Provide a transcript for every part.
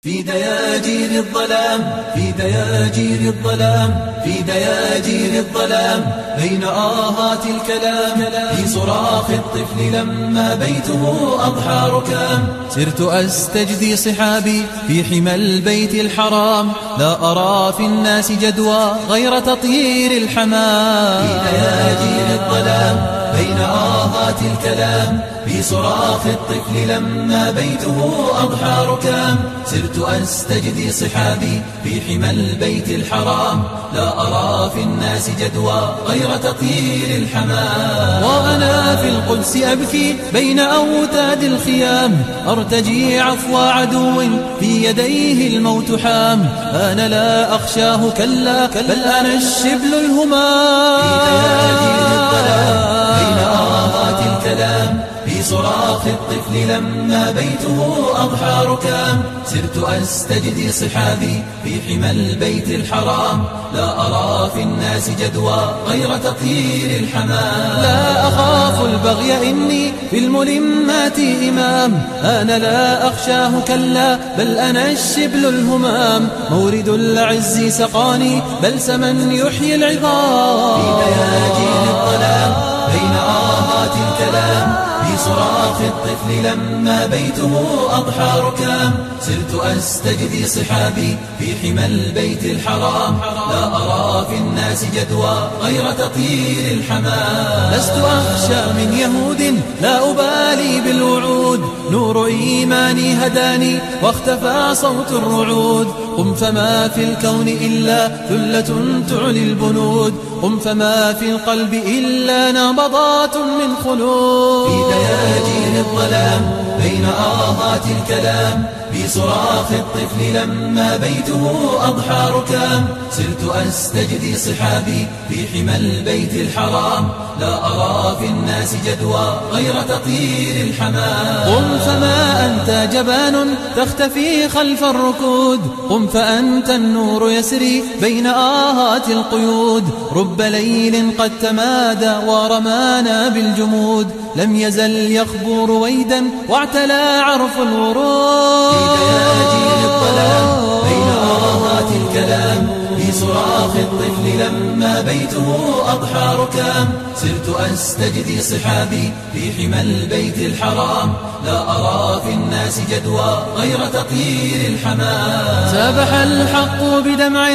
في دياجير الظلام، في دياجير الظلام، في دياجير الظلام، بين آهات الكلام، في صراخ الطفل لما بيته أضحى ركام. سرت أستجدي صحابي في حمى البيت الحرام، لا أرى في الناس جدوى غير تطيير الحمام. في دياجير الظلام، بين آهات الكلام، في صراخ الطفل لما بيته أضحى ركام. سرت أستجدي صحابي في حمى البيت الحرام، لا أرى في الناس جدوى غير تطيير الحمام. وأنا في القدس أبكي بين أوتاد الخيام، أرتجي عفو عدو في يديه الموت حام. أنا لا أخشاه كلا، بل أنا الشبل الهمام. في دياجير الظلام، بين آهات الكلام، في صراخ الطفل لما بيته أضحى ركام. سرت أستجدي صحابي في حمى البيت الحرام، لا أرى في الناس جدوى غير تطيير الحمام. لا أخاف البغي إني في الملمات إمام، أنا لا أخشاه كلا، بل أنا الشبل الهمام. مورد العز سقاني بلسما يحيي العظام. في دياجير الظلام، بين آهات الكلام، في صراخ الطفل لما بيته أضحى ركام. سرت أستجدي صحابي في حمى البيت الحرام، لا أرى في الناس جدوى غير تطيير الحمام. لست أخشى من يهود، لا أبالي بالوعود، نور إيماني هداني واختفى صوت الرعود. قم فما في الكون إلا ثلة تعلي البنود، قم فما في القلب إلا نبضات من خلود. في دياجير الظلام، بين آهات الكلام، في صراخ الطفل لما بيته أضحى ركام. سرت أستجدي صحابي في حمى البيت الحرام، لا أرى في الناس جدوى غير تطيير الحمام. قم فما أنت جبان تختفي خلف الركود، قم فأنت النور يسري بين آهات القيود. رب ليل قد تمادى ورمانا بالجمود، لم يزل يخبو رويدا واعتلى عرف الورود. في دياجير الظلام، بين آهات الكلام، في صراخ الطفل لما بيته أضحى ركام. سرت أستجدي صحابي في حمى البيت الحرام، لا أرى في الناس جدوى غير تطيير الحمام. سابح الحق بدمع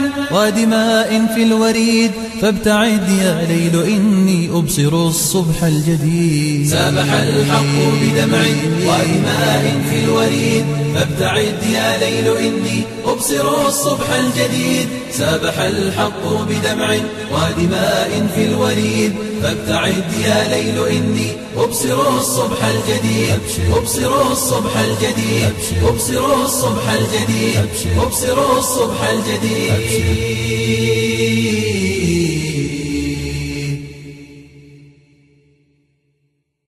ودماء في الوريد، فابتعد يا ليل إني أبصر الصبح الجديد. سابح الحق بدمع ودماء في الوريد، فابتعد يا ليل إني أبصر الصبح الجديد. سابح الحق بدمع ودماء في الوريد، فابتعد يا ليل إني أبصر الصبح الجديد. أبصر الصبح الجديد، أبصر الصبح الجديد، أبصر الصبح الجديد.